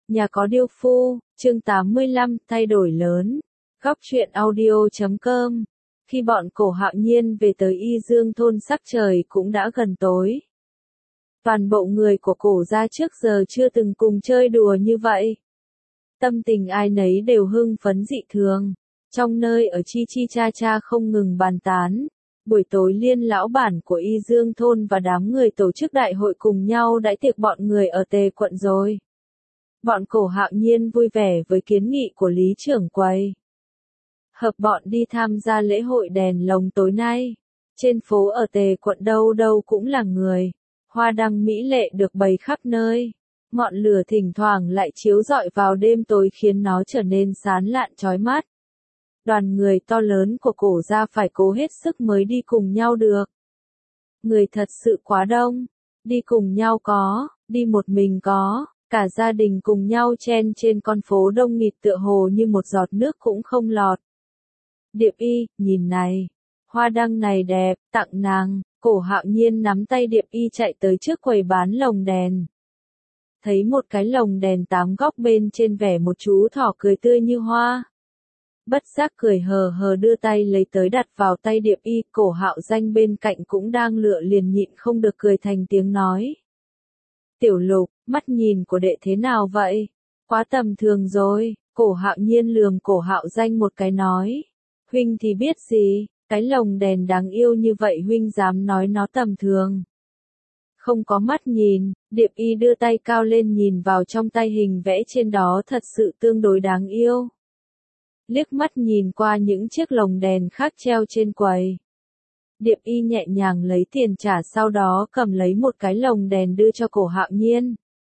Nhà có điêu phu, chương 85, thay đổi lớn. Góc truyện audio.com. Khi bọn Cổ Hạo Nhiên về tới Y Dương thôn sắc trời cũng đã gần tối. Toàn bộ người của Cổ gia trước giờ chưa từng cùng chơi đùa như vậy. Tâm tình ai nấy đều hưng phấn dị thường. Trong nơi ở chi chi cha cha không ngừng bàn tán. Buổi tối Liên lão bản của Y Dương thôn và đám người tổ chức đại hội cùng nhau đãi tiệc bọn người ở Tề quận rồi. Bọn Cổ Hạo Nhiên vui vẻ với kiến nghị của Lý trưởng quầy. Hợp bọn đi tham gia lễ hội đèn lồng tối nay. Trên phố ở Tề quận đâu đâu cũng là người. Hoa đăng mỹ lệ được bày khắp nơi. Ngọn lửa thỉnh thoảng lại chiếu rọi vào đêm tối khiến nó trở nên sáng lạn chói mắt. Đoàn người to lớn của Cổ gia phải cố hết sức mới đi cùng nhau được. Người thật sự quá đông. Đi cùng nhau có, đi một mình có. Cả gia đình cùng nhau chen trên con phố đông nghịt tựa hồ như một giọt nước cũng không lọt. Điệp Y, nhìn này. Hoa đăng này đẹp, tặng nàng. Cổ Hạo Nhiên nắm tay Điệp Y chạy tới trước quầy bán lồng đèn. Thấy một cái lồng đèn 8 góc bên trên vẻ một chú thỏ cười tươi như hoa. Bất giác cười hờ hờ đưa tay lấy tới đặt vào tay Điệp Y. Cổ Hạo Danh bên cạnh cũng đang lựa liền nhịn không được cười thành tiếng nói. Tiểu Lục, mắt nhìn của đệ thế nào vậy? Quá tầm thường rồi. Cổ Hạo Nhiên lườm Cổ Hạo Danh một cái nói. Huynh thì biết gì, cái lồng đèn đáng yêu như vậy huynh dám nói nó tầm thường. Không có mắt nhìn, Điệp Y đưa tay cao lên nhìn vào trong tay hình vẽ trên đó thật sự tương đối đáng yêu. Liếc mắt nhìn qua những chiếc lồng đèn khác treo trên quầy. Điệp Y nhẹ nhàng lấy tiền trả sau đó cầm lấy một cái lồng đèn đưa cho Cổ Hạo Nhiên.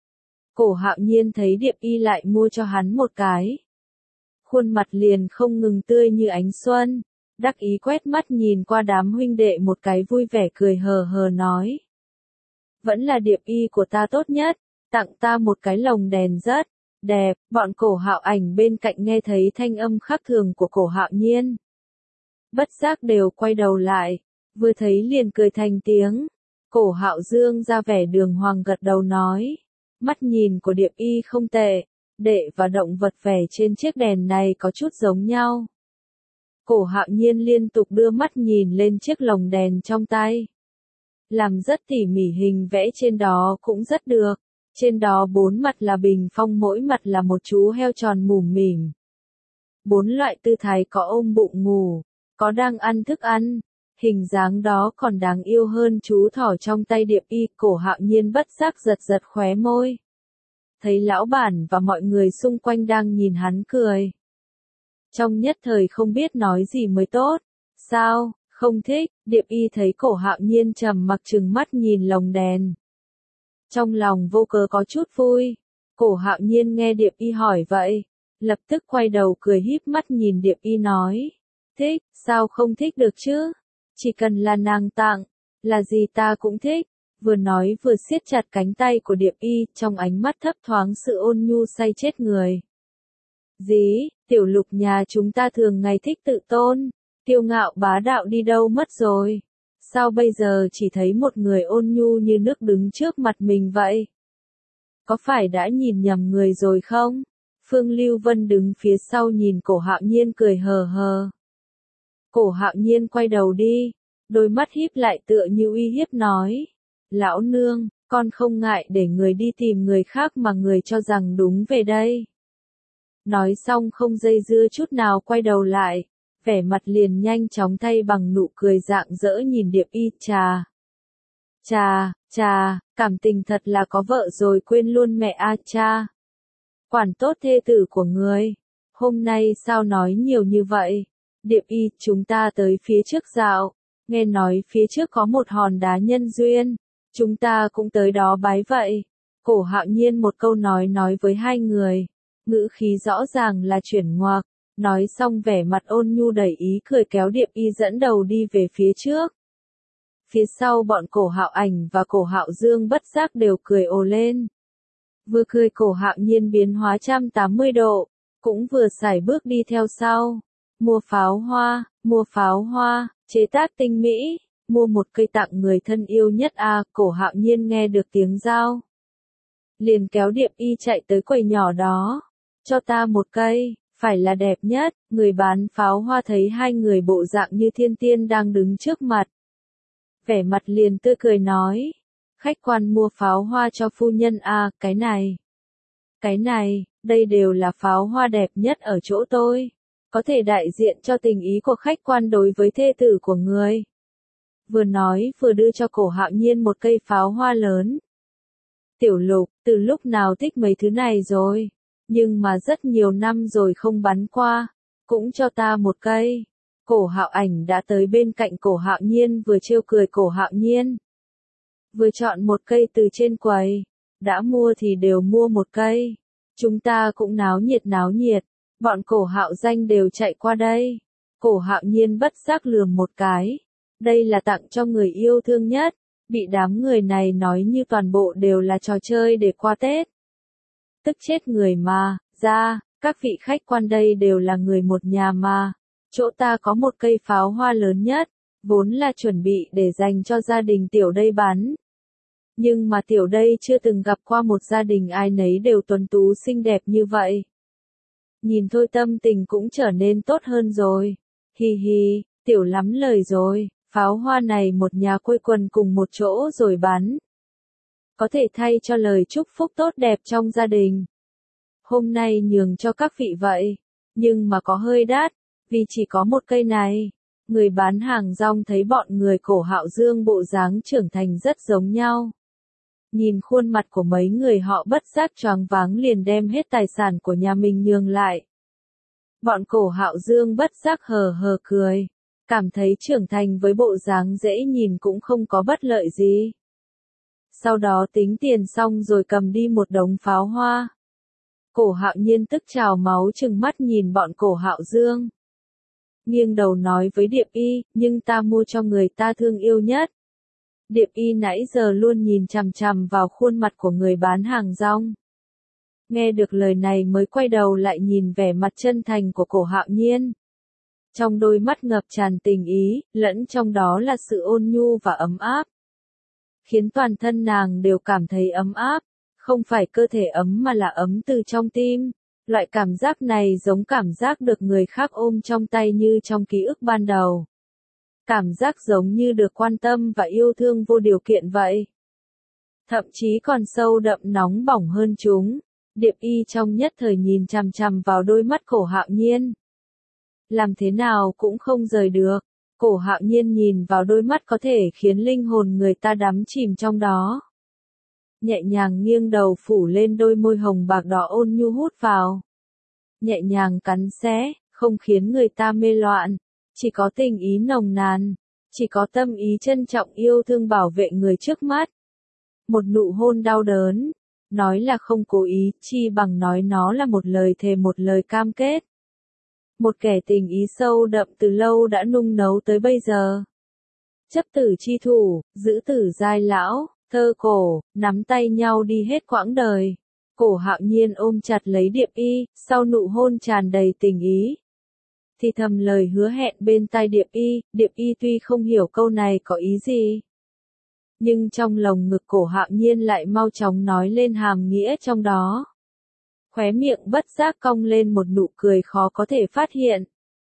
Cổ Hạo Nhiên thấy Điệp Y lại mua cho hắn một cái. Khuôn mặt liền không ngừng tươi như ánh xuân, đắc ý quét mắt nhìn qua đám huynh đệ một cái vui vẻ cười hờ hờ nói. Vẫn là Điệp Y của ta tốt nhất, tặng ta một cái lồng đèn rất đẹp. Bọn Cổ Hạo Ảnh bên cạnh nghe thấy thanh âm khác thường của Cổ Hạo Nhiên. Bất giác đều quay đầu lại, vừa thấy liền cười thành tiếng. Cổ Hạo Dương ra vẻ đường hoàng gật đầu nói. Mắt nhìn của Điệp Y không tệ, đệ và động vật vẽ trên chiếc đèn này có chút giống nhau. Cổ Hạo Nhiên liên tục đưa mắt nhìn lên chiếc lồng đèn trong tay. Làm rất tỉ mỉ hình vẽ trên đó cũng rất được. Trên đó 4 mặt là bình phong, mỗi mặt là một chú heo tròn mủm mỉm. 4 loại tư thái có ôm bụng ngủ, có đang ăn thức ăn. Hình dáng đó còn đáng yêu hơn chú thỏ trong tay Điệp Y. Cổ Hạo Nhiên bất giác giật giật khóe môi. Thấy lão bản và mọi người xung quanh đang nhìn hắn cười. Trong nhất thời không biết nói gì mới tốt. Sao, không thích? Điệp Y thấy Cổ Hạo Nhiên trầm mặc trừng mắt nhìn lồng đèn. Trong lòng vô cớ có chút vui. Cổ Hạo Nhiên nghe Điệp Y hỏi vậy, lập tức quay đầu cười híp mắt nhìn Điệp Y nói. Thích, sao không thích được chứ? Chỉ cần là nàng tặng, là gì ta cũng thích. Vừa nói vừa siết chặt cánh tay của Điệp Y, trong ánh mắt thấp thoáng sự ôn nhu say chết người. Dí, Tiểu Lục nhà chúng ta thường ngày thích tự tôn, kiêu ngạo bá đạo đi đâu mất rồi? Sao bây giờ chỉ thấy một người ôn nhu như nước đứng trước mặt mình vậy? Có phải đã nhìn nhầm người rồi không? Phương Lưu Vân đứng phía sau nhìn Cổ Hạo Nhiên cười hờ hờ. Cổ Hạo Nhiên quay đầu đi, đôi mắt híp lại tựa như uy hiếp nói. Lão nương, con không ngại để người đi tìm người khác mà người cho rằng đúng về đây. Nói xong không dây dưa chút nào quay đầu lại, vẻ mặt liền nhanh chóng thay bằng nụ cười rạng rỡ nhìn Điệp Y. Chà, cảm tình thật là có vợ rồi quên luôn mẹ a cha. Quản tốt thê tử của người. Hôm nay sao nói nhiều như vậy? Điệp Y, chúng ta tới phía trước dạo. Nghe nói phía trước có một hòn đá nhân duyên. Chúng ta cũng tới đó bái vậy. Cổ Hạo Nhiên một câu nói với hai người. Ngữ khí rõ ràng là chuyển ngoặc. Nói xong vẻ mặt ôn nhu đầy ý cười kéo Điệp Y dẫn đầu đi về phía trước. Phía sau bọn Cổ Hạo Ảnh và Cổ Hạo Dương bất giác đều cười ồ lên. Vừa cười Cổ Hạo Nhiên biến hóa 180 độ, cũng vừa sải bước đi theo sau. Mua pháo hoa, chế tác tinh mỹ, mua một cây tặng người thân yêu nhất a. Cổ Hạo Nhiên nghe được tiếng giao liền kéo Điệp Y chạy tới quầy nhỏ đó. Cho ta một cây, phải là đẹp nhất. Người bán pháo hoa thấy hai người bộ dạng như thiên tiên đang đứng trước mặt. Vẻ mặt liền tươi cười nói. Khách quan mua pháo hoa cho phu nhân à, cái này, đây đều là pháo hoa đẹp nhất ở chỗ tôi. Có thể đại diện cho tình ý của khách quan đối với thê tử của người. Vừa nói vừa đưa cho Cổ Hạo Nhiên một cây pháo hoa lớn. Tiểu Lục, từ lúc nào thích mấy thứ này rồi? Nhưng mà rất nhiều năm rồi không bắn qua. Cũng cho ta một cây. Cổ Hạo Ảnh đã tới bên cạnh Cổ Hạo Nhiên vừa trêu cười Cổ Hạo Nhiên. Vừa chọn một cây từ trên quầy. Đã mua thì đều mua một cây. Chúng ta cũng náo nhiệt. Bọn Cổ Hạo Danh đều chạy qua đây. Cổ Hạo Nhiên bất giác lườm một cái. Đây là tặng cho người yêu thương nhất. Bị đám người này nói như toàn bộ đều là trò chơi để qua Tết. Tức chết người mà, ra, các vị khách quan đây đều là người một nhà mà. Chỗ ta có một cây pháo hoa lớn nhất, vốn là chuẩn bị để dành cho gia đình tiểu đây bắn. Nhưng mà tiểu đây chưa từng gặp qua một gia đình ai nấy đều tuấn tú xinh đẹp như vậy. Nhìn thôi tâm tình cũng trở nên tốt hơn rồi. Hi hi, tiểu lắm lời rồi, pháo hoa này một nhà quây quần cùng một chỗ rồi bắn. Có thể thay cho lời chúc phúc tốt đẹp trong gia đình. Hôm nay nhường cho các vị vậy, nhưng mà có hơi đắt, vì chỉ có một cây này. Người bán hàng rong thấy bọn người Cổ Hạo Dương bộ dáng trưởng thành rất giống nhau. Nhìn khuôn mặt của mấy người họ bất giác choáng váng liền đem hết tài sản của nhà mình nhường lại. Bọn Cổ Hạo Dương bất giác hờ hờ cười, cảm thấy trưởng thành với bộ dáng dễ nhìn cũng không có bất lợi gì. Sau đó tính tiền xong rồi cầm đi một đống pháo hoa. Cổ Hạo Nhiên tức trào máu trừng mắt nhìn bọn Cổ Hạo Dương. Nghiêng đầu nói với Điệp Y, nhưng ta mua cho người ta thương yêu nhất. Điệp Y nãy giờ luôn nhìn chằm chằm vào khuôn mặt của người bán hàng rong. Nghe được lời này mới quay đầu lại nhìn vẻ mặt chân thành của Cổ Hạo Nhiên. Trong đôi mắt ngập tràn tình ý, lẫn trong đó là sự ôn nhu và ấm áp. Khiến toàn thân nàng đều cảm thấy ấm áp, không phải cơ thể ấm mà là ấm từ trong tim. Loại cảm giác này giống cảm giác được người khác ôm trong tay như trong ký ức ban đầu. Cảm giác giống như được quan tâm và yêu thương vô điều kiện vậy. Thậm chí còn sâu đậm nóng bỏng hơn chúng. Điệp Y trong nhất thời nhìn chằm chằm vào đôi mắt Cổ Hạo Nhiên. Làm thế nào cũng không rời được. Cổ Hạo Nhiên nhìn vào đôi mắt có thể khiến linh hồn người ta đắm chìm trong đó. Nhẹ nhàng nghiêng đầu phủ lên đôi môi hồng bạc đỏ ôn nhu hút vào. Nhẹ nhàng cắn xé, không khiến người ta mê loạn. Chỉ có tình ý nồng nàn. Chỉ có tâm ý trân trọng yêu thương bảo vệ người trước mắt. Một nụ hôn đau đớn. Nói là không cố ý, chi bằng nói nó là một lời thề một lời cam kết. Một kẻ tình ý sâu đậm từ lâu đã nung nấu tới bây giờ. Chấp tử chi thủ, giữ tử giai lão, thơ cổ, nắm tay nhau đi hết quãng đời. Cổ Hạo Nhiên ôm chặt lấy Điệp Y, sau nụ hôn tràn đầy tình ý. Thì thầm lời hứa hẹn bên tai Điệp Y tuy không hiểu câu này có ý gì. Nhưng trong lồng ngực Cổ Hạo Nhiên lại mau chóng nói lên hàm nghĩa trong đó. Khóe miệng bất giác cong lên một nụ cười khó có thể phát hiện.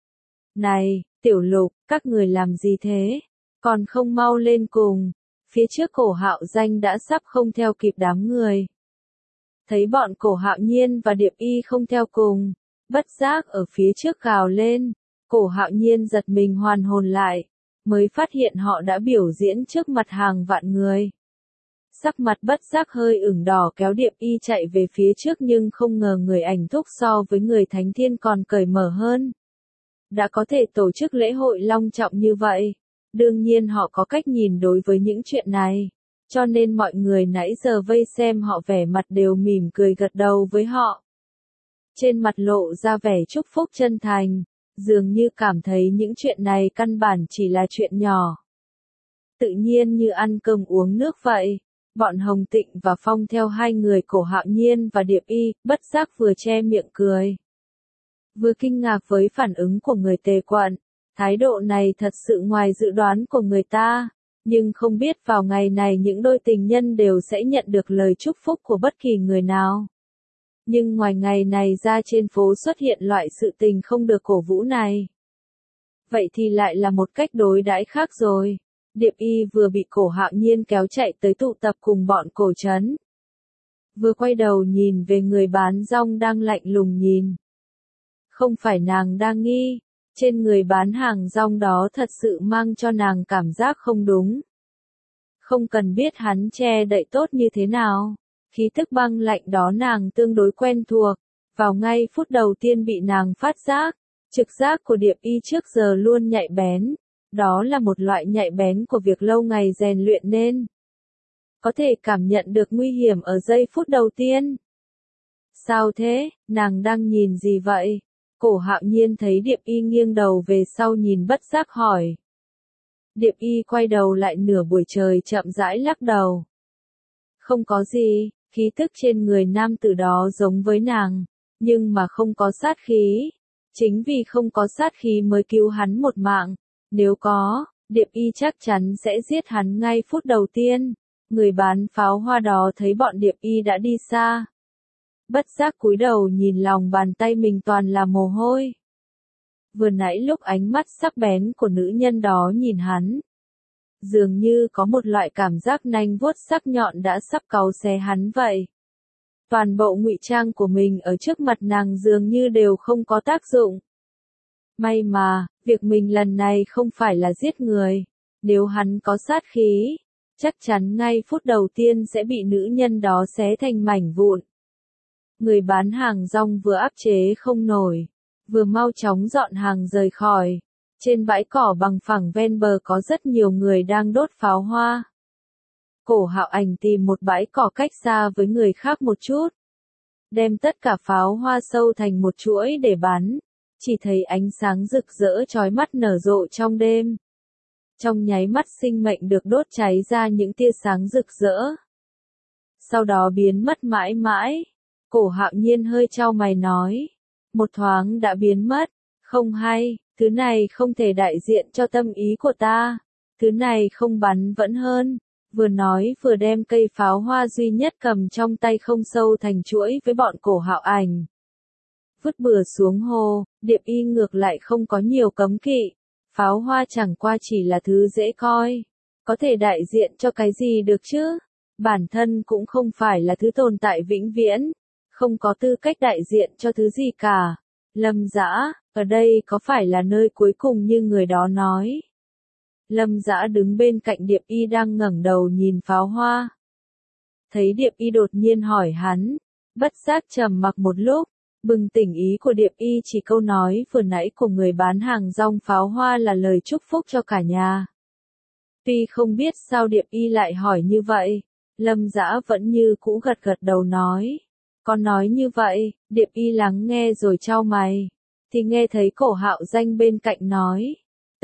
Này, Tiểu Lục, các người làm gì thế? Còn không mau lên cùng. Phía trước Cổ Hạo Danh đã sắp không theo kịp đám người. Thấy bọn Cổ Hạo Nhiên và Điệp Y không theo cùng, bất giác ở phía trước gào lên. Cổ Hạo Nhiên giật mình hoàn hồn lại, mới phát hiện họ đã biểu diễn trước mặt hàng vạn người. Sắc mặt bất giác hơi ửng đỏ kéo Điệp Y chạy về phía trước nhưng không ngờ người ảnh thúc so với người Thánh Thiên còn cởi mở hơn. Đã có thể tổ chức lễ hội long trọng như vậy, đương nhiên họ có cách nhìn đối với những chuyện này, cho nên mọi người nãy giờ vây xem họ vẻ mặt đều mỉm cười gật đầu với họ. Trên mặt lộ ra vẻ chúc phúc chân thành, dường như cảm thấy những chuyện này căn bản chỉ là chuyện nhỏ. Tự nhiên như ăn cơm uống nước vậy. Bọn Hồng Tịnh và Phong theo hai người Cổ Hạo Nhiên và Điệp Y, bất giác vừa che miệng cười. Vừa kinh ngạc với phản ứng của người Tề quận, thái độ này thật sự ngoài dự đoán của người ta. Nhưng không biết vào ngày này những đôi tình nhân đều sẽ nhận được lời chúc phúc của bất kỳ người nào. Nhưng ngoài ngày này ra trên phố xuất hiện loại sự tình không được cổ vũ này. Vậy thì lại là một cách đối đãi khác rồi. Điệp Y vừa bị Cổ Hạo Nhiên kéo chạy tới tụ tập cùng bọn Cổ Trấn. Vừa quay đầu nhìn về người bán rong đang lạnh lùng nhìn. Không phải nàng đang nghi, trên người bán hàng rong đó thật sự mang cho nàng cảm giác không đúng. Không cần biết hắn che đậy tốt như thế nào, khí tức băng lạnh đó nàng tương đối quen thuộc, vào ngay phút đầu tiên bị nàng phát giác, trực giác của Điệp Y trước giờ luôn nhạy bén, đó là một loại nhạy bén của việc lâu ngày rèn luyện nên. Có thể cảm nhận được nguy hiểm ở giây phút đầu tiên. Sao thế, nàng đang nhìn gì vậy? Cổ Hạo Nhiên thấy Điệp Y nghiêng đầu về sau nhìn bất giác hỏi. Điệp Y quay đầu lại nửa buổi trời chậm rãi lắc đầu. Không có gì, khí tức trên người nam tử đó giống với nàng, nhưng mà không có sát khí. Chính vì không có sát khí mới cứu hắn một mạng, nếu có, Điệp Y chắc chắn sẽ giết hắn ngay phút đầu tiên. Người bán pháo hoa đó thấy bọn Điệp Y đã đi xa. Bất giác cúi đầu nhìn lòng bàn tay mình toàn là mồ hôi. Vừa nãy lúc ánh mắt sắc bén của nữ nhân đó nhìn hắn, dường như có một loại cảm giác nanh vuốt sắc nhọn đã sắp cáu xé hắn vậy. Toàn bộ ngụy trang của mình ở trước mặt nàng dường như đều không có tác dụng. May mà, việc mình lần này không phải là giết người. Nếu hắn có sát khí, chắc chắn ngay phút đầu tiên sẽ bị nữ nhân đó xé thành mảnh vụn. Người bán hàng rong vừa áp chế không nổi, vừa mau chóng dọn hàng rời khỏi. Trên bãi cỏ bằng phẳng ven bờ có rất nhiều người đang đốt pháo hoa. Cổ Hạo Ảnh tìm một bãi cỏ cách xa với người khác một chút. Đem tất cả pháo hoa sâu thành một chuỗi để bắn. Chỉ thấy ánh sáng rực rỡ chói mắt nở rộ trong đêm. Trong nháy mắt sinh mệnh được đốt cháy ra những tia sáng rực rỡ. Sau đó biến mất mãi mãi. Cổ Hạo Nhiên hơi chau mày nói. Một thoáng đã biến mất. Không hay, thứ này không thể đại diện cho tâm ý của ta. Thứ này không bắn vẫn hơn. Vừa nói vừa đem cây pháo hoa duy nhất cầm trong tay không sâu thành chuỗi với bọn Cổ Hạo Ảnh. Vứt bừa xuống hồ, Điệp Y ngược lại không có nhiều cấm kỵ. Pháo hoa chẳng qua chỉ là thứ dễ coi. Có thể đại diện cho cái gì được chứ? Bản thân cũng không phải là thứ tồn tại vĩnh viễn. Không có tư cách đại diện cho thứ gì cả. Lâm Dã, ở đây có phải là nơi cuối cùng như người đó nói? Lâm Dã đứng bên cạnh Điệp Y đang ngẩng đầu nhìn pháo hoa. Thấy Điệp Y đột nhiên hỏi hắn, bất giác trầm mặc một lúc, bừng tỉnh ý của Điệp Y chỉ câu nói vừa nãy của người bán hàng rong pháo hoa là lời chúc phúc cho cả nhà. Tuy không biết sao Điệp Y lại hỏi như vậy, Lâm Dã vẫn như cũ gật gật đầu nói. Con nói như vậy, Điệp Y lắng nghe rồi chau mày, thì nghe thấy Cổ Hạo Danh bên cạnh nói.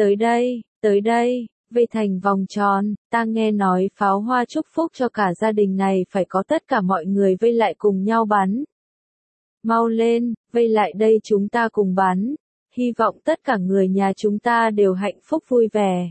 Tới đây, vây thành vòng tròn, ta nghe nói pháo hoa chúc phúc cho cả gia đình này phải có tất cả mọi người vây lại cùng nhau bắn. Mau lên, vây lại đây chúng ta cùng bắn, hy vọng tất cả người nhà chúng ta đều hạnh phúc vui vẻ.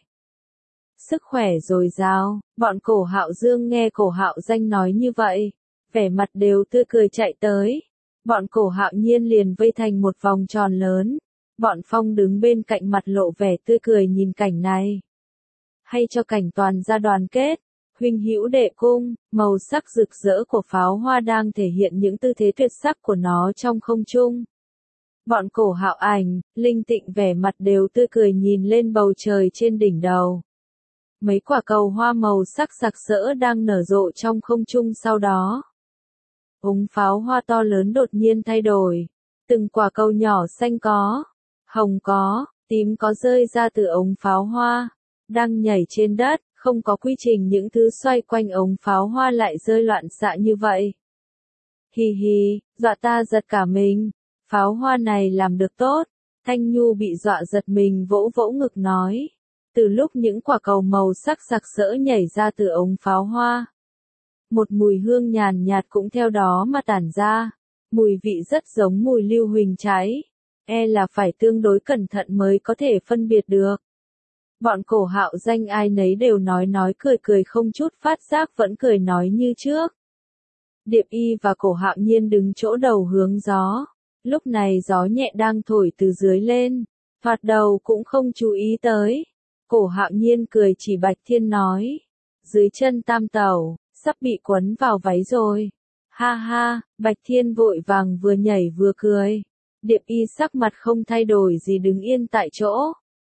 Sức khỏe dồi dào, bọn Cổ Hạo Dương nghe Cổ Hạo Danh nói như vậy, vẻ mặt đều tươi cười chạy tới. Bọn Cổ Hạo Nhiên liền vây thành một vòng tròn lớn. Bọn Phong đứng bên cạnh mặt lộ vẻ tươi cười nhìn cảnh này. Hay cho cảnh toàn gia đoàn kết, huynh hữu đệ cung, màu sắc rực rỡ của pháo hoa đang thể hiện những tư thế tuyệt sắc của nó trong không trung. Bọn Cổ Hạo Ảnh, Linh Tịnh vẻ mặt đều tươi cười nhìn lên bầu trời trên đỉnh đầu. Mấy quả cầu hoa màu sắc sặc sỡ đang nở rộ trong không trung sau đó. Ống pháo hoa to lớn đột nhiên thay đổi. Từng quả cầu nhỏ xanh có, hồng có, tím có rơi ra từ ống pháo hoa. Đang nhảy trên đất, không có quy trình những thứ xoay quanh ống pháo hoa lại rơi loạn xạ như vậy. Hì hì, dọa ta giật cả mình. Pháo hoa này làm được tốt. Thanh Nhu bị dọa giật mình vỗ vỗ ngực nói. Từ lúc những quả cầu màu sắc sặc sỡ nhảy ra từ ống pháo hoa, một mùi hương nhàn nhạt cũng theo đó mà tản ra. Mùi vị rất giống mùi lưu huỳnh cháy. E là phải tương đối cẩn thận mới có thể phân biệt được. Bọn Cổ Hạo Danh ai nấy đều nói cười cười không chút phát giác vẫn cười nói như trước. Điệp Y và Cổ Hạo Nhiên đứng chỗ đầu hướng gió. Lúc này gió nhẹ đang thổi từ dưới lên, thoạt đầu cũng không chú ý tới. Cổ Hạo Nhiên cười chỉ Bạch Thiên nói, dưới chân Tam Tẩu, sắp bị quấn vào váy rồi. Ha ha, Bạch Thiên vội vàng vừa nhảy vừa cười. Điệp Y sắc mặt không thay đổi gì đứng yên tại chỗ.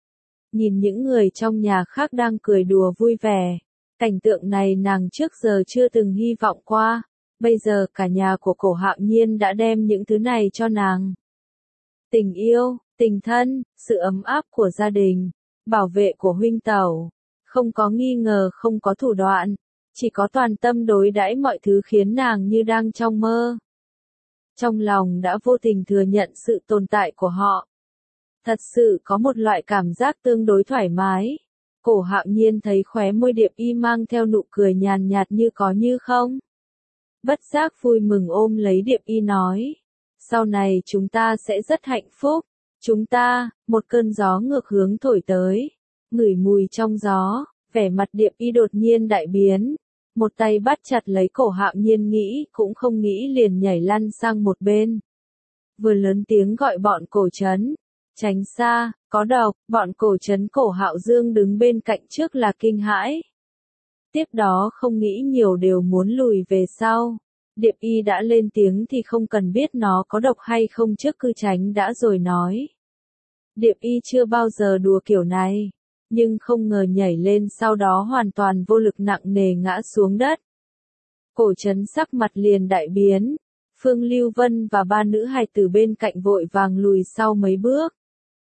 Nhìn những người trong nhà khác đang cười đùa vui vẻ. Cảnh tượng này nàng trước giờ chưa từng hy vọng qua. Bây giờ cả nhà của Cổ Hạo Nhiên đã đem những thứ này cho nàng. Tình yêu, tình thân, sự ấm áp của gia đình, bảo vệ của huynh tẩu. Không có nghi ngờ, không có thủ đoạn. Chỉ có toàn tâm đối đãi mọi thứ khiến nàng như đang trong mơ. Trong lòng đã vô tình thừa nhận sự tồn tại của họ. Thật sự có một loại cảm giác tương đối thoải mái. Cổ Hạo Nhiên thấy khóe môi Điệp Y mang theo nụ cười nhàn nhạt như có như không. Bất giác vui mừng ôm lấy Điệp Y nói. Sau này chúng ta sẽ rất hạnh phúc. Chúng ta, một cơn gió ngược hướng thổi tới. Ngửi mùi trong gió, vẻ mặt Điệp Y đột nhiên đại biến. Một tay bắt chặt lấy Cổ Hạo Nhiên nghĩ cũng không nghĩ liền nhảy lăn sang một bên. Vừa lớn tiếng gọi bọn Cổ Trấn. Tránh xa, có độc, bọn Cổ Trấn Cổ Hạo Dương đứng bên cạnh trước là kinh hãi. Tiếp đó không nghĩ nhiều đều muốn lùi về sau. Điệp Y đã lên tiếng thì không cần biết nó có độc hay không trước cứ tránh đã rồi nói. Điệp Y chưa bao giờ đùa kiểu này, nhưng không ngờ nhảy lên sau đó hoàn toàn vô lực nặng nề ngã xuống đất. Cổ Trấn sắc mặt liền đại biến, Phương Lưu Vân và ba nữ hài tử bên cạnh vội vàng lùi sau mấy bước.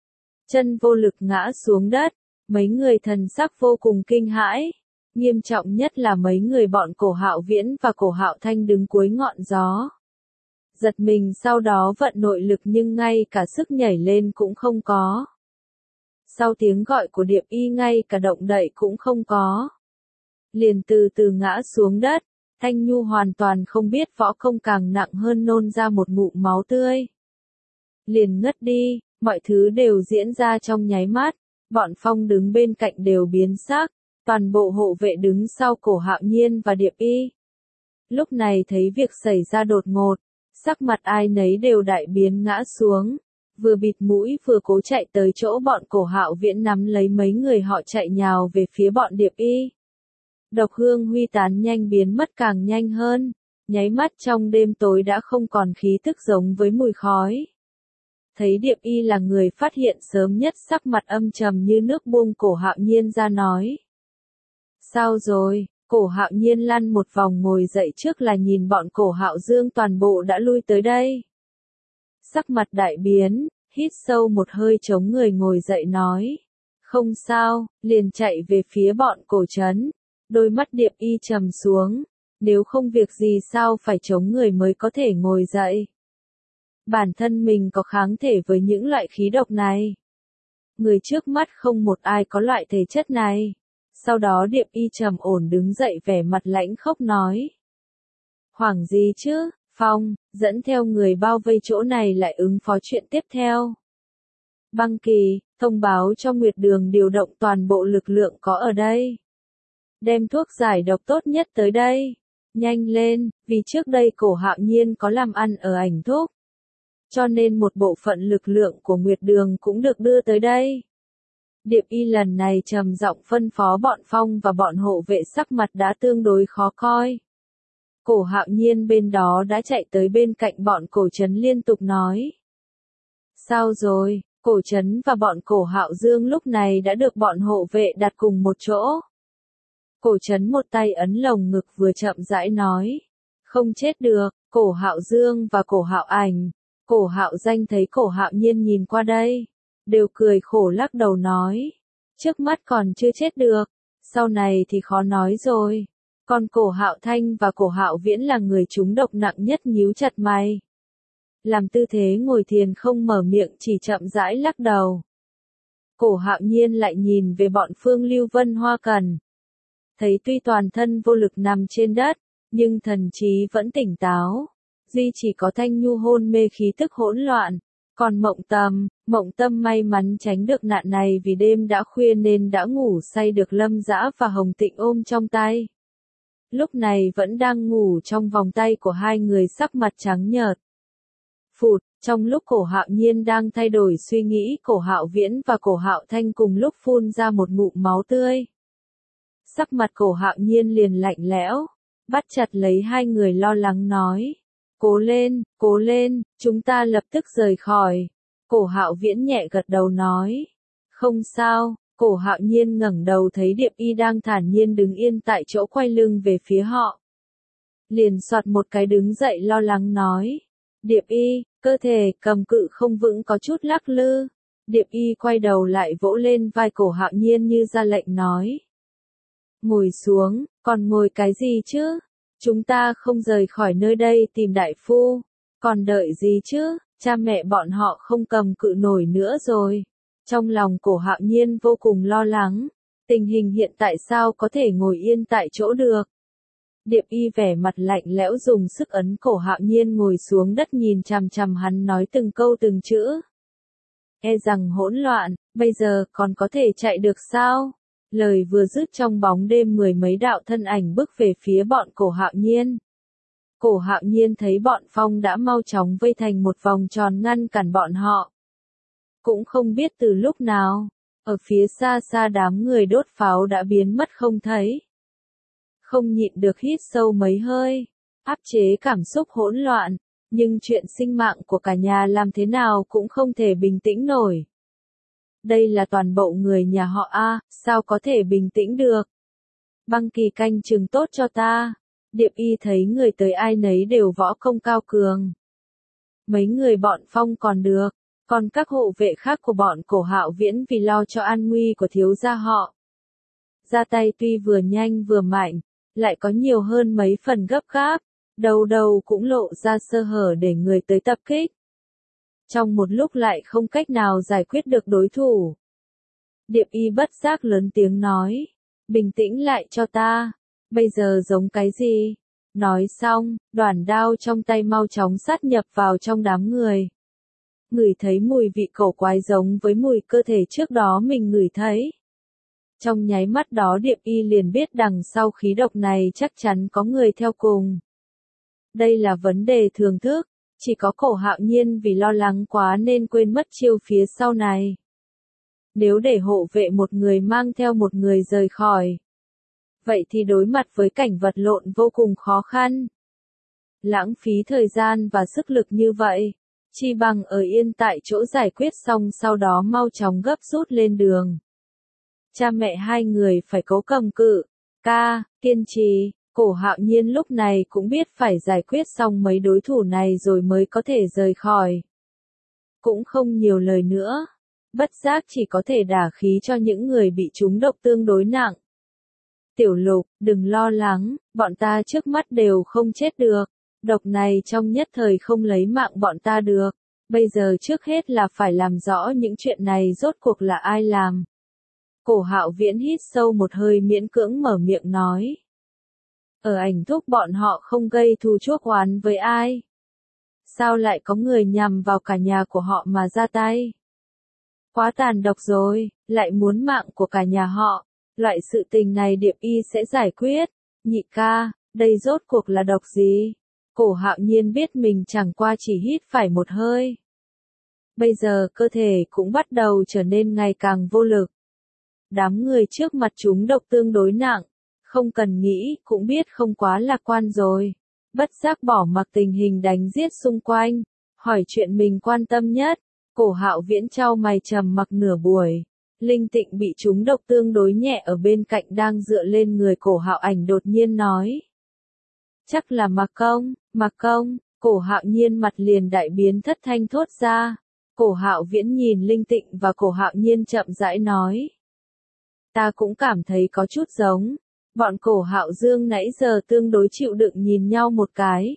Chân vô lực ngã xuống đất, mấy người thần sắc vô cùng kinh hãi. Nghiêm trọng nhất là mấy người bọn Cổ Hạo Viễn và Cổ Hạo Thanh đứng cuối ngọn gió. Giật mình sau đó vận nội lực nhưng ngay cả sức nhảy lên cũng không có. Sau tiếng gọi của Điệp Y ngay cả động đậy cũng không có. Liền từ từ ngã xuống đất, Thanh Nhu hoàn toàn không biết võ công càng nặng hơn nôn ra một ngụm máu tươi. Liền ngất đi, mọi thứ đều diễn ra trong nháy mắt, bọn Phong đứng bên cạnh đều biến sắc. Toàn bộ hộ vệ đứng sau Cổ Hạo Nhiên và Điệp Y. Lúc này thấy việc xảy ra đột ngột, sắc mặt ai nấy đều đại biến ngã xuống, vừa bịt mũi vừa cố chạy tới chỗ bọn Cổ Hạo Viễn nắm lấy mấy người họ chạy nhào về phía bọn Điệp Y. Độc hương huy tán nhanh biến mất càng nhanh hơn, nháy mắt trong đêm tối đã không còn khí tức giống với mùi khói. Thấy Điệp Y là người phát hiện sớm nhất sắc mặt âm trầm như nước buông Cổ Hạo Nhiên ra nói. Sao rồi? Cổ Hạo Nhiên lăn một vòng ngồi dậy trước là nhìn bọn Cổ Hạo Dương toàn bộ đã lui tới đây. Sắc mặt đại biến, hít sâu một hơi chống người ngồi dậy nói. Không sao, liền chạy về phía bọn Cổ Trấn. Đôi mắt Điệp Y trầm xuống. Nếu không việc gì sao phải chống người mới có thể ngồi dậy. Bản thân mình có kháng thể với những loại khí độc này. Người trước mắt không một ai có loại thể chất này. Sau đó Điệp Y trầm ổn đứng dậy vẻ mặt lãnh khốc nói. Hoảng gì chứ, Phong, dẫn theo người bao vây chỗ này lại ứng phó chuyện tiếp theo. Băng Kỳ, thông báo cho Nguyệt Đường điều động toàn bộ lực lượng có ở đây. Đem thuốc giải độc tốt nhất tới đây. Nhanh lên, vì trước đây Cổ Hạo Nhiên có làm ăn ở Ảnh Thúc. Cho nên một bộ phận lực lượng của Nguyệt Đường cũng được đưa tới đây. Điệp Y lần này trầm giọng phân phó bọn Phong và bọn hộ vệ sắc mặt đã tương đối khó coi. Cổ Hạo Nhiên bên đó đã chạy tới bên cạnh bọn Cổ Trấn liên tục nói. Sao rồi, Cổ Trấn và bọn Cổ Hạo Dương lúc này đã được bọn hộ vệ đặt cùng một chỗ. Cổ Trấn một tay ấn lồng ngực vừa chậm rãi nói. Không chết được, Cổ Hạo Dương và Cổ Hạo Ảnh. Cổ Hạo Danh thấy Cổ Hạo Nhiên nhìn qua đây. Đều cười khổ lắc đầu nói. Trước mắt còn chưa chết được, sau này thì khó nói rồi. Còn Cổ Hạo Thanh và Cổ Hạo Viễn là người trúng độc nặng nhất nhíu chặt mày. Làm tư thế ngồi thiền không mở miệng chỉ chậm rãi lắc đầu. Cổ Hạo Nhiên lại nhìn về bọn Phương Lưu Vân Hoa Cần. Thấy tuy toàn thân vô lực nằm trên đất, nhưng thần trí vẫn tỉnh táo. Duy chỉ có Thanh Nhu hôn mê khí tức hỗn loạn. Còn Mộng Tâm may mắn tránh được nạn này vì đêm đã khuya nên đã ngủ say được Lâm Dã và Hồng Tịnh ôm trong tay. Lúc này vẫn đang ngủ trong vòng tay của hai người sắc mặt trắng nhợt. Phụt, trong lúc Cổ Hạo Nhiên đang thay đổi suy nghĩ, Cổ Hạo Viễn và Cổ Hạo Thanh cùng lúc phun ra một ngụm máu tươi. Sắc mặt Cổ Hạo Nhiên liền lạnh lẽo, bắt chặt lấy hai người lo lắng nói. Cố lên, chúng ta lập tức rời khỏi. Cổ Hạo Viễn nhẹ gật đầu nói. Không sao. Cổ Hạo Nhiên ngẩng đầu thấy Điệp Y đang thản nhiên đứng yên tại chỗ quay lưng về phía họ. Liền soạt một cái đứng dậy lo lắng nói. Điệp Y, cơ thể cầm cự không vững có chút lắc lư. Điệp Y quay đầu lại vỗ lên vai Cổ Hạo Nhiên như ra lệnh nói. Ngồi xuống, còn ngồi cái gì chứ? Chúng ta không rời khỏi nơi đây tìm đại phu. Còn đợi gì chứ? Cha mẹ bọn họ không cầm cự nổi nữa rồi. Trong lòng Cổ Hạo Nhiên vô cùng lo lắng. Tình hình hiện tại sao có thể ngồi yên tại chỗ được? Điệp Y vẻ mặt lạnh lẽo dùng sức ấn Cổ Hạo Nhiên ngồi xuống đất nhìn chằm chằm hắn nói từng câu từng chữ. E rằng hỗn loạn, bây giờ còn có thể chạy được sao? Lời vừa dứt trong bóng đêm mười mấy đạo thân ảnh bước về phía bọn Cổ Hạo Nhiên. Cổ Hạo Nhiên thấy bọn Phong đã mau chóng vây thành một vòng tròn ngăn cản bọn họ. Cũng không biết từ lúc nào, ở phía xa xa đám người đốt pháo đã biến mất không thấy. Không nhịn được hít sâu mấy hơi, áp chế cảm xúc hỗn loạn, nhưng chuyện sinh mạng của cả nhà làm thế nào cũng không thể bình tĩnh nổi. Đây là toàn bộ người nhà họ A, sao có thể bình tĩnh được? Băng Kỳ canh chừng tốt cho ta. Điệp Y thấy người tới ai nấy đều võ công cao cường. Mấy người bọn Phong còn được, còn các hộ vệ khác của bọn Cổ Hạo Viễn vì lo cho an nguy của thiếu gia họ. Ra tay tuy vừa nhanh vừa mạnh, lại có nhiều hơn mấy phần gấp gáp, đầu đầu cũng lộ ra sơ hở để người tới tập kích. Trong một lúc lại không cách nào giải quyết được đối thủ. Điệp Y bất giác lớn tiếng nói, bình tĩnh lại cho ta, bây giờ giống cái gì? Nói xong, đoản đao trong tay mau chóng sát nhập vào trong đám người. Ngửi thấy mùi vị cổ quái giống với mùi cơ thể trước đó mình ngửi thấy. Trong nháy mắt đó Điệp Y liền biết đằng sau khí độc này chắc chắn có người theo cùng. Đây là vấn đề thường thức, chỉ có Cổ Hạo Nhiên vì lo lắng quá nên quên mất chiêu phía sau này. Nếu để hộ vệ một người mang theo một người rời khỏi, vậy thì đối mặt với cảnh vật lộn vô cùng khó khăn. Lãng phí thời gian và sức lực như vậy, chi bằng ở yên tại chỗ giải quyết xong sau đó mau chóng gấp rút lên đường. Cha mẹ hai người phải cố cầm cự, kiên trì. Cổ Hạo Nhiên lúc này cũng biết phải giải quyết xong mấy đối thủ này rồi mới có thể rời khỏi. Cũng không nhiều lời nữa, bất giác chỉ có thể đả khí cho những người bị trúng độc tương đối nặng. Tiểu Lục, đừng lo lắng, bọn ta trước mắt đều không chết được, độc này trong nhất thời không lấy mạng bọn ta được, bây giờ trước hết là phải làm rõ những chuyện này rốt cuộc là ai làm. Cổ Hạo Viễn hít sâu một hơi miễn cưỡng mở miệng nói. Ở Ảnh Thúc bọn họ không gây thù chuốc oán với ai. Sao lại có người nhằm vào cả nhà của họ mà ra tay? Quá tàn độc rồi, lại muốn mạng của cả nhà họ. Loại sự tình này Điệp Y sẽ giải quyết. Nhị ca, đây rốt cuộc là độc gì? Cổ Hạo Nhiên biết mình chẳng qua chỉ hít phải một hơi. Bây giờ cơ thể cũng bắt đầu trở nên ngày càng vô lực. Đám người trước mặt chúng độc tương đối nặng. Không cần nghĩ, cũng biết không quá lạc quan rồi. Bất giác bỏ mặc tình hình đánh giết xung quanh, hỏi chuyện mình quan tâm nhất. Cổ Hạo Viễn chau mày trầm mặc nửa buổi. Linh Tịnh bị trúng độc tương đối nhẹ ở bên cạnh đang dựa lên người Cổ Hạo Ảnh đột nhiên nói. Chắc là Mạc Công, Cổ Hạo Nhiên mặt liền đại biến thất thanh thốt ra. Cổ Hạo Viễn nhìn Linh Tịnh và Cổ Hạo Nhiên chậm rãi nói. Ta cũng cảm thấy có chút giống. Bọn Cổ Hạo Dương nãy giờ tương đối chịu đựng nhìn nhau một cái.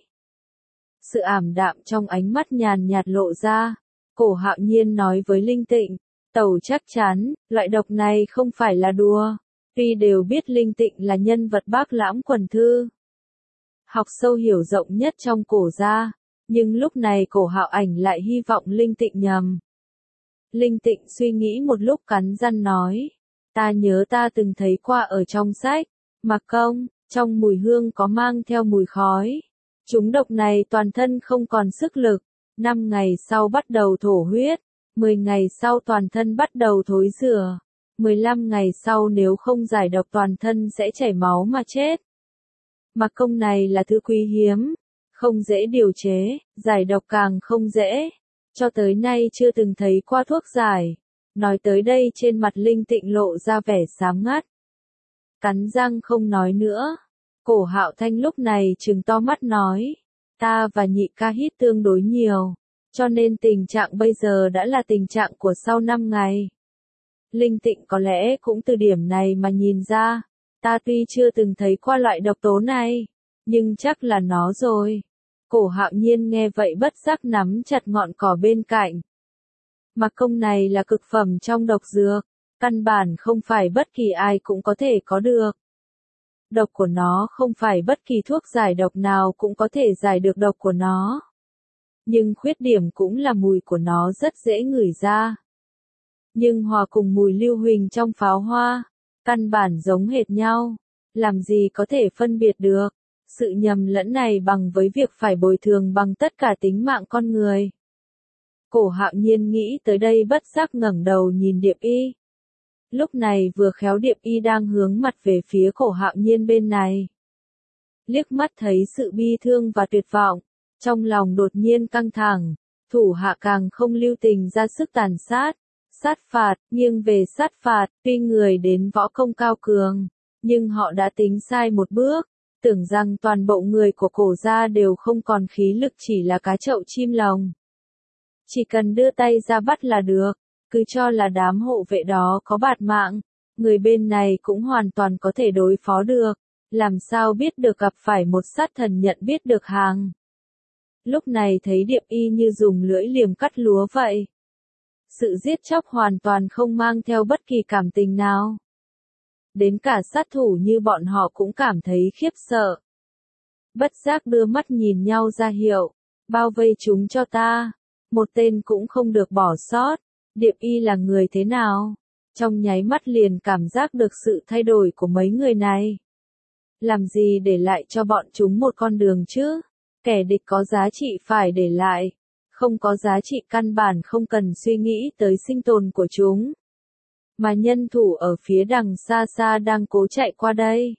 Sự ảm đạm trong ánh mắt nhàn nhạt lộ ra. Cổ Hạo Nhiên nói với Linh Tịnh, tẩu chắc chắn, loại độc này không phải là đùa. Tuy đều biết Linh Tịnh là nhân vật Bác Lãm quần thư. Học sâu hiểu rộng nhất trong Cổ gia, Nhưng lúc này Cổ Hạo Ảnh lại hy vọng Linh Tịnh nhầm. Linh Tịnh suy nghĩ một lúc cắn răng nói. Ta nhớ ta từng thấy qua ở trong sách. Mặc Công, trong mùi hương có mang theo mùi khói. Chúng độc này toàn thân không còn sức lực. 5 ngày sau bắt đầu thổ huyết. 10 ngày sau toàn thân bắt đầu thối rữa. 15 ngày sau nếu không giải độc toàn thân sẽ chảy máu mà chết. Mặc Công này là thứ quý hiếm. Không dễ điều chế, giải độc càng không dễ. Cho tới nay chưa từng thấy qua thuốc giải. Nói tới đây trên mặt Linh Tịnh lộ ra vẻ sám ngắt. Cắn răng không nói nữa. Cổ Hạo Thanh lúc này trừng to mắt nói. Ta và nhị ca hít tương đối nhiều. Cho nên tình trạng bây giờ đã là tình trạng của sau 5 ngày. Linh Tịnh có lẽ cũng từ điểm này mà nhìn ra. Ta tuy chưa từng thấy qua loại độc tố này. Nhưng chắc là nó rồi. Cổ Hạo Nhiên nghe vậy bất giác nắm chặt ngọn cỏ bên cạnh. Mặc Công này là cực phẩm trong độc dược. Căn bản không phải bất kỳ ai cũng có thể có được. Độc của nó không phải bất kỳ thuốc giải độc nào cũng có thể giải được độc của nó. Nhưng khuyết điểm cũng là mùi của nó rất dễ ngửi ra. Nhưng hòa cùng mùi lưu huỳnh trong pháo hoa, căn bản giống hệt nhau. Làm gì có thể phân biệt được. Sự nhầm lẫn này bằng với việc phải bồi thường bằng tất cả tính mạng con người. Cổ Hạo Nhiên nghĩ tới đây bất giác ngẩng đầu nhìn Điệp Y. Lúc này vừa khéo Điệp Y đang hướng mặt về phía Cổ Hạo Nhiên bên này. Liếc mắt thấy sự bi thương và tuyệt vọng, trong lòng đột nhiên căng thẳng, thủ hạ càng không lưu tình ra sức tàn sát, sát phạt, nghiêng về sát phạt, tuy người đến võ công cao cường, nhưng họ đã tính sai một bước, tưởng rằng toàn bộ người của Cổ gia đều không còn khí lực chỉ là cá chậu chim lồng. Chỉ cần đưa tay ra bắt là được, cứ cho là đám hộ vệ đó có bạt mạng, người bên này cũng hoàn toàn có thể đối phó được, làm sao biết được gặp phải một sát thần nhận biết được hàng. Lúc này thấy Điệp Y như dùng lưỡi liềm cắt lúa vậy. Sự giết chóc hoàn toàn không mang theo bất kỳ cảm tình nào. Đến cả sát thủ như bọn họ cũng cảm thấy khiếp sợ. Bất giác đưa mắt nhìn nhau ra hiệu, bao vây chúng cho ta, một tên cũng không được bỏ sót. Điệp Y là người thế nào? Trong nháy mắt liền cảm giác được sự thay đổi của mấy người này. Làm gì để lại cho bọn chúng một con đường chứ? Kẻ địch có giá trị phải để lại, không có giá trị căn bản không cần suy nghĩ tới sinh tồn của chúng. Mà nhân thủ ở phía đằng xa xa đang cố chạy qua đây.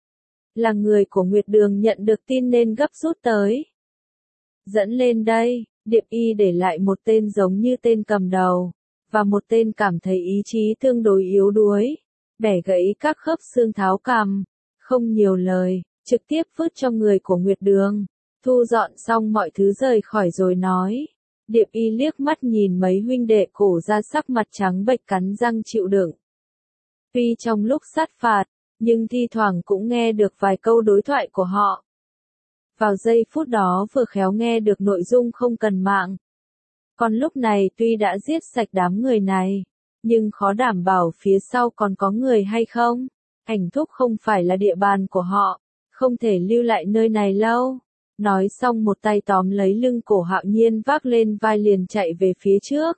Là người của Nguyệt Đường nhận được tin nên gấp rút tới. Dẫn lên đây, Điệp Y để lại một tên giống như tên cầm đầu, và một tên cảm thấy ý chí tương đối yếu đuối, bẻ gãy các khớp xương tháo cằm, không nhiều lời, trực tiếp vứt cho người của Nguyệt Đường, thu dọn xong mọi thứ rời khỏi rồi nói. Điệp Y liếc mắt nhìn mấy huynh đệ Cổ ra sắc mặt trắng bệch cắn răng chịu đựng. Tuy trong lúc sát phạt, nhưng thi thoảng cũng nghe được vài câu đối thoại của họ. Vào giây phút đó vừa khéo nghe được nội dung không cần mạng. Còn lúc này tuy đã giết sạch đám người này, nhưng khó đảm bảo phía sau còn có người hay không. Ảnh Thúc không phải là địa bàn của họ, không thể lưu lại nơi này lâu. Nói xong một tay tóm lấy lưng Cổ Hạo Nhiên vác lên vai liền chạy về phía trước.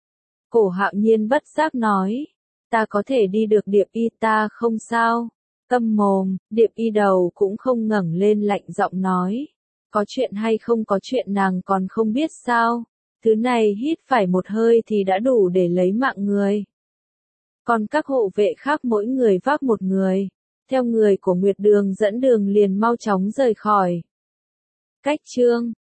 Cổ Hạo Nhiên bất giác nói, ta có thể đi được. Điệp Y, ta không sao. Câm mồm, Điệp Y đầu cũng không ngẩng lên lạnh giọng nói, có chuyện hay không có chuyện nàng còn không biết sao, thứ này hít phải một hơi thì đã đủ để lấy mạng người. Còn các hộ vệ khác mỗi người vác một người, theo người của Nguyệt Đường dẫn đường liền mau chóng rời khỏi. Cách chương